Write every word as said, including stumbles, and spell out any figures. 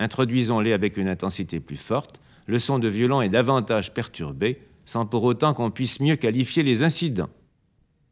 Introduisons-les avec une intensité plus forte. Le son de violon est davantage perturbé, sans pour autant qu'on puisse mieux qualifier les incidents.